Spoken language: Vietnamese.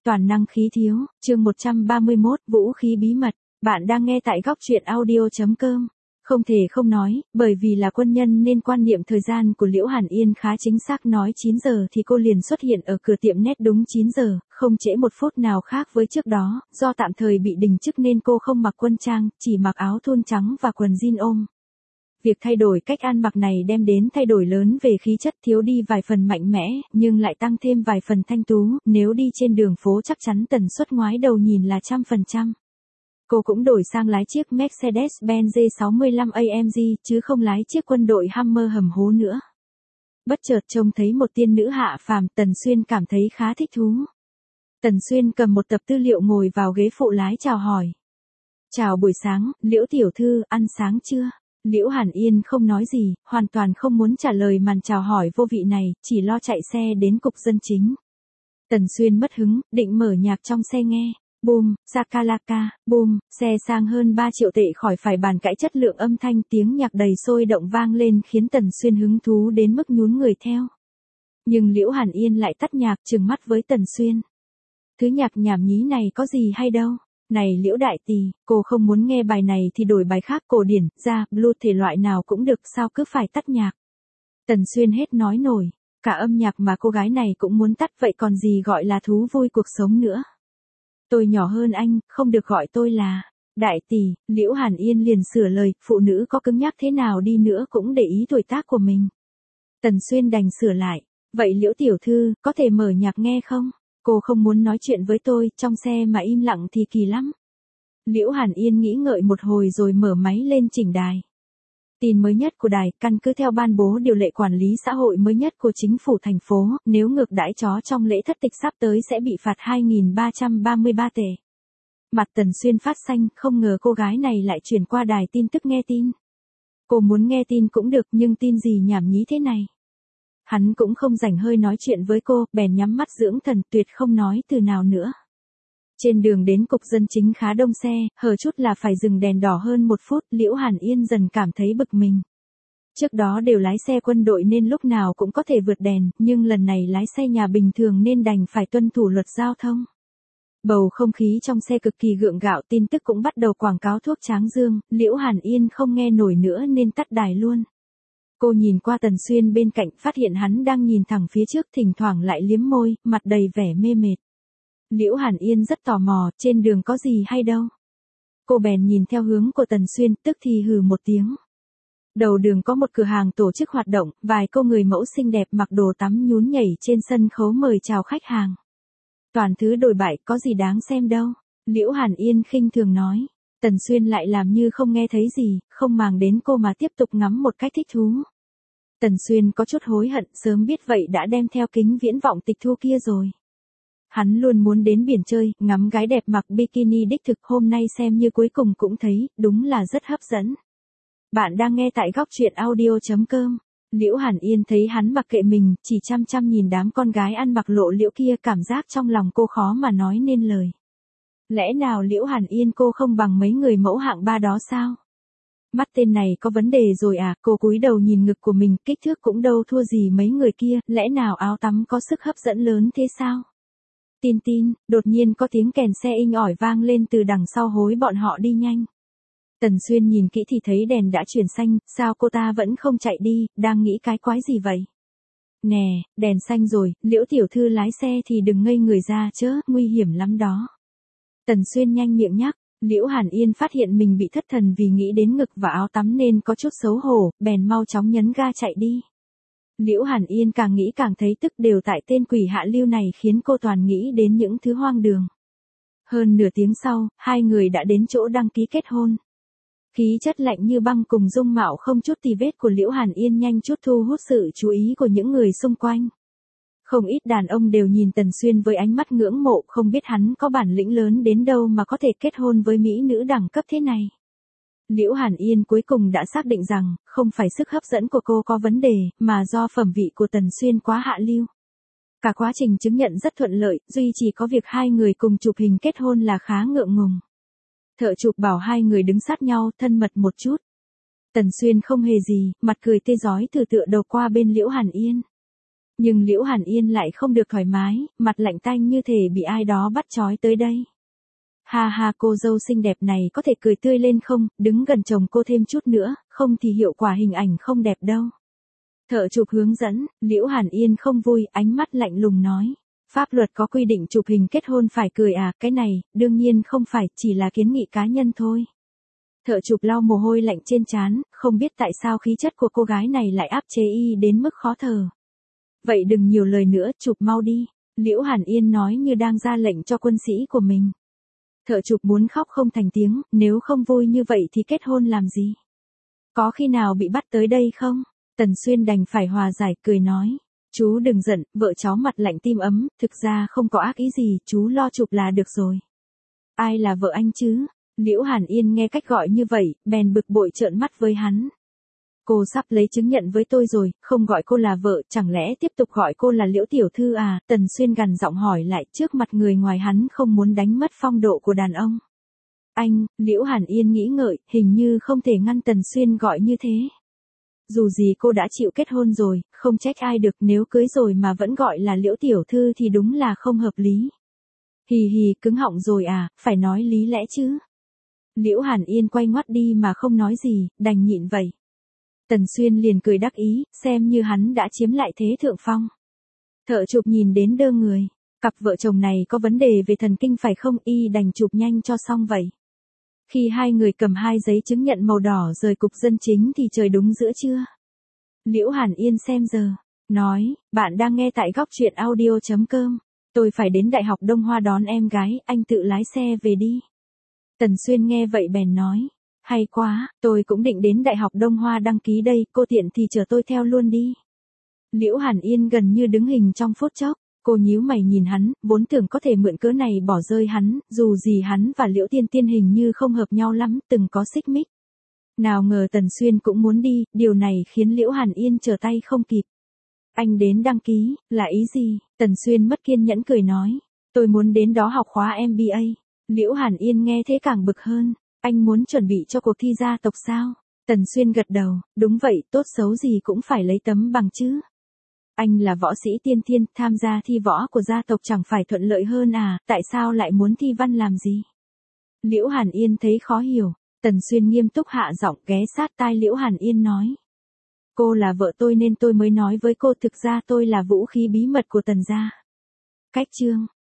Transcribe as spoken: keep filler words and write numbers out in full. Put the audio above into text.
Toàn năng khí thiếu, chương một trăm ba mươi mốt, vũ khí bí mật. Bạn đang nghe tại góc truyện audio chấm com. Không thể không nói, bởi vì là quân nhân nên quan niệm thời gian của Liễu Hàn Yên khá chính xác, nói chín giờ thì cô liền xuất hiện ở cửa tiệm nét đúng chín giờ, không trễ một phút nào khác với trước đó, do tạm thời bị đình chức nên cô không mặc quân trang, chỉ mặc áo thun trắng và quần jean ôm. Việc thay đổi cách ăn mặc này đem đến thay đổi lớn về khí chất, thiếu đi vài phần mạnh mẽ, nhưng lại tăng thêm vài phần thanh tú, nếu đi trên đường phố chắc chắn tần suất ngoái đầu nhìn là trăm phần trăm. Cô cũng đổi sang lái chiếc Mercedes-Benz G sáu mươi lăm A M G, chứ không lái chiếc quân đội Hummer hầm hố nữa. Bất chợt trông thấy một tiên nữ hạ phàm, Tần Xuyên cảm thấy khá thích thú. Tần Xuyên cầm một tập tư liệu ngồi vào ghế phụ lái chào hỏi. Chào buổi sáng, Liễu tiểu thư, ăn sáng chưa? Liễu Hàn Yên không nói gì, hoàn toàn không muốn trả lời màn chào hỏi vô vị này, chỉ lo chạy xe đến cục dân chính. Tần Xuyên mất hứng, định mở nhạc trong xe nghe. Boom, Sakalaka, boom, xe sang hơn ba triệu tệ khỏi phải bàn cãi chất lượng âm thanh, tiếng nhạc đầy sôi động vang lên khiến Tần Xuyên hứng thú đến mức nhún người theo. Nhưng Liễu Hàn Yên lại tắt nhạc, trừng mắt với Tần Xuyên. Thứ nhạc nhảm nhí này có gì hay đâu. Này Liễu đại tỷ, cô không muốn nghe bài này thì đổi bài khác, cổ điển, ra, blues thể loại nào cũng được, sao cứ phải tắt nhạc. Tần Xuyên hết nói nổi, cả âm nhạc mà cô gái này cũng muốn tắt, vậy còn gì gọi là thú vui cuộc sống nữa. Tôi nhỏ hơn anh, không được gọi tôi là đại tỷ. Liễu Hàn Yên liền sửa lời, phụ nữ có cứng nhắc thế nào đi nữa cũng để ý tuổi tác của mình. Tần Xuyên đành sửa lại, vậy Liễu tiểu thư, có thể mở nhạc nghe không? Cô không muốn nói chuyện với tôi, trong xe mà im lặng thì kỳ lắm. Liễu Hàn Yên nghĩ ngợi một hồi rồi mở máy lên chỉnh đài. Tin mới nhất của đài, căn cứ theo ban bố điều lệ quản lý xã hội mới nhất của chính phủ thành phố, nếu ngược đãi chó trong lễ thất tịch sắp tới sẽ bị phạt hai nghìn ba trăm ba mươi ba tệ. Mặt Tần Xuyên phát xanh, không ngờ cô gái này lại chuyển qua đài tin tức nghe tin. Cô muốn nghe tin cũng được, nhưng tin gì nhảm nhí thế này. Hắn cũng không rảnh hơi nói chuyện với cô, bèn nhắm mắt dưỡng thần, tuyệt không nói từ nào nữa. Trên đường đến cục dân chính khá đông xe, hở chút là phải dừng đèn đỏ hơn một phút, Liễu Hàn Yên dần cảm thấy bực mình. Trước đó đều lái xe quân đội nên lúc nào cũng có thể vượt đèn, nhưng lần này lái xe nhà bình thường nên đành phải tuân thủ luật giao thông. Bầu không khí trong xe cực kỳ gượng gạo, tin tức cũng bắt đầu quảng cáo thuốc tráng dương, Liễu Hàn Yên không nghe nổi nữa nên tắt đài luôn. Cô nhìn qua Tần Xuyên bên cạnh, phát hiện hắn đang nhìn thẳng phía trước, thỉnh thoảng lại liếm môi, mặt đầy vẻ mê mệt. Liễu Hàn Yên rất tò mò, trên đường có gì hay đâu. Cô bèn nhìn theo hướng của Tần Xuyên, tức thì hừ một tiếng. Đầu đường có một cửa hàng tổ chức hoạt động, vài cô người mẫu xinh đẹp mặc đồ tắm nhún nhảy trên sân khấu mời chào khách hàng. Toàn thứ đồi bại, có gì đáng xem đâu. Liễu Hàn Yên khinh thường nói. Tần Xuyên lại làm như không nghe thấy gì, không màng đến cô mà tiếp tục ngắm một cách thích thú. Tần Xuyên có chút hối hận, sớm biết vậy đã đem theo kính viễn vọng tịch thu kia rồi. Hắn luôn muốn đến biển chơi, ngắm gái đẹp mặc bikini đích thực, hôm nay xem như cuối cùng cũng thấy, đúng là rất hấp dẫn. Bạn đang nghe tại góc truyện audio chấm com. Liễu Hàn Yên thấy hắn mặc kệ mình, chỉ chăm chăm nhìn đám con gái ăn mặc lộ liễu kia, cảm giác trong lòng cô khó mà nói nên lời. Lẽ nào Liễu Hàn Yên cô không bằng mấy người mẫu hạng ba đó sao? Mắt tên này có vấn đề rồi à? Cô cúi đầu nhìn ngực của mình, kích thước cũng đâu thua gì mấy người kia, lẽ nào áo tắm có sức hấp dẫn lớn thế sao? Tin tin, đột nhiên có tiếng kèn xe inh ỏi vang lên từ đằng sau hối bọn họ đi nhanh. Tần Xuyên nhìn kỹ thì thấy đèn đã chuyển xanh, sao cô ta vẫn không chạy đi, đang nghĩ cái quái gì vậy? Nè, đèn xanh rồi, Liễu tiểu thư lái xe thì đừng ngây người ra chớ, nguy hiểm lắm đó. Tần Xuyên nhanh miệng nhắc, Liễu Hàn Yên phát hiện mình bị thất thần vì nghĩ đến ngực và áo tắm nên có chút xấu hổ, bèn mau chóng nhấn ga chạy đi. Liễu Hàn Yên càng nghĩ càng thấy tức, đều tại tên quỷ hạ lưu này khiến cô toàn nghĩ đến những thứ hoang đường. Hơn nửa tiếng sau, hai người đã đến chỗ đăng ký kết hôn. Khí chất lạnh như băng cùng dung mạo không chút tì vết của Liễu Hàn Yên nhanh chút thu hút sự chú ý của những người xung quanh. Không ít đàn ông đều nhìn Tần Xuyên với ánh mắt ngưỡng mộ, không biết hắn có bản lĩnh lớn đến đâu mà có thể kết hôn với mỹ nữ đẳng cấp thế này. Liễu Hàn Yên cuối cùng đã xác định rằng, không phải sức hấp dẫn của cô có vấn đề, mà do phẩm vị của Tần Xuyên quá hạ lưu. Cả quá trình chứng nhận rất thuận lợi, duy chỉ có việc hai người cùng chụp hình kết hôn là khá ngượng ngùng. Thợ chụp bảo hai người đứng sát nhau, thân mật một chút. Tần Xuyên không hề gì, mặt cười tươi rói từ tựa đầu qua bên Liễu Hàn Yên. Nhưng Liễu Hàn Yên lại không được thoải mái, mặt lạnh tanh như thể bị ai đó bắt trói tới đây. Ha ha, cô dâu xinh đẹp này có thể cười tươi lên không, đứng gần chồng cô thêm chút nữa, không thì hiệu quả hình ảnh không đẹp đâu. Thợ chụp hướng dẫn, Liễu Hàn Yên không vui, ánh mắt lạnh lùng nói. Pháp luật có quy định chụp hình kết hôn phải cười à, cái này, đương nhiên không phải, chỉ là kiến nghị cá nhân thôi. Thợ chụp lau mồ hôi lạnh trên trán, không biết tại sao khí chất của cô gái này lại áp chế y đến mức khó thở. Vậy đừng nhiều lời nữa, chụp mau đi, Liễu Hàn Yên nói như đang ra lệnh cho quân sĩ của mình. Thợ chụp muốn khóc không thành tiếng, nếu không vui như vậy thì kết hôn làm gì? Có khi nào bị bắt tới đây không? Tần Xuyên đành phải hòa giải, cười nói. Chú đừng giận, vợ cháu mặt lạnh tim ấm, thực ra không có ác ý gì, chú lo chụp là được rồi. Ai là vợ anh chứ? Liễu Hàn Yên nghe cách gọi như vậy, bèn bực bội trợn mắt với hắn. Cô sắp lấy chứng nhận với tôi rồi, không gọi cô là vợ, chẳng lẽ tiếp tục gọi cô là Liễu tiểu thư à? Tần Xuyên gằn giọng hỏi lại, trước mặt người ngoài hắn không muốn đánh mất phong độ của đàn ông. Anh, Liễu Hàn Yên nghĩ ngợi, hình như không thể ngăn Tần Xuyên gọi như thế. Dù gì cô đã chịu kết hôn rồi, không trách ai được, nếu cưới rồi mà vẫn gọi là Liễu tiểu thư thì đúng là không hợp lý. Hì hì, cứng họng rồi à, phải nói lý lẽ chứ. Liễu Hàn Yên quay ngoắt đi mà không nói gì, đành nhịn vậy. Tần Xuyên liền cười đắc ý, xem như hắn đã chiếm lại thế thượng phong. Thợ chụp nhìn đến đơ người, cặp vợ chồng này có vấn đề về thần kinh phải không, y đành chụp nhanh cho xong vậy. Khi hai người cầm hai giấy chứng nhận màu đỏ rời cục dân chính thì trời đúng giữa trưa. Liễu Hàn Yên xem giờ, nói, bạn đang nghe tại góc truyện audio chấm com. Tôi phải đến Đại học Đông Hoa đón em gái, anh tự lái xe về đi. Tần Xuyên nghe vậy bèn nói, hay quá, tôi cũng định đến Đại học Đông Hoa đăng ký đây, cô tiện thì chờ tôi theo luôn đi. Liễu Hàn Yên gần như đứng hình trong phút chốc, cô nhíu mày nhìn hắn, vốn tưởng có thể mượn cớ này bỏ rơi hắn, dù gì hắn và Liễu Tiên Tiên hình như không hợp nhau lắm, từng có xích mích. Nào ngờ Tần Xuyên cũng muốn đi, điều này khiến Liễu Hàn Yên trở tay không kịp. Anh đến đăng ký, là ý gì? Tần Xuyên mất kiên nhẫn cười nói, tôi muốn đến đó học khóa em bê a. Liễu Hàn Yên nghe thế càng bực hơn, anh muốn chuẩn bị cho cuộc thi gia tộc sao? Tần Xuyên gật đầu, đúng vậy, tốt xấu gì cũng phải lấy tấm bằng chứ. Anh là võ sĩ tiên thiên, tham gia thi võ của gia tộc chẳng phải thuận lợi hơn à, tại sao lại muốn thi văn làm gì? Liễu Hàn Yên thấy khó hiểu, Tần Xuyên nghiêm túc hạ giọng ghé sát tai Liễu Hàn Yên nói. Cô là vợ tôi nên tôi mới nói với cô, thực ra tôi là vũ khí bí mật của Tần gia. Cách chương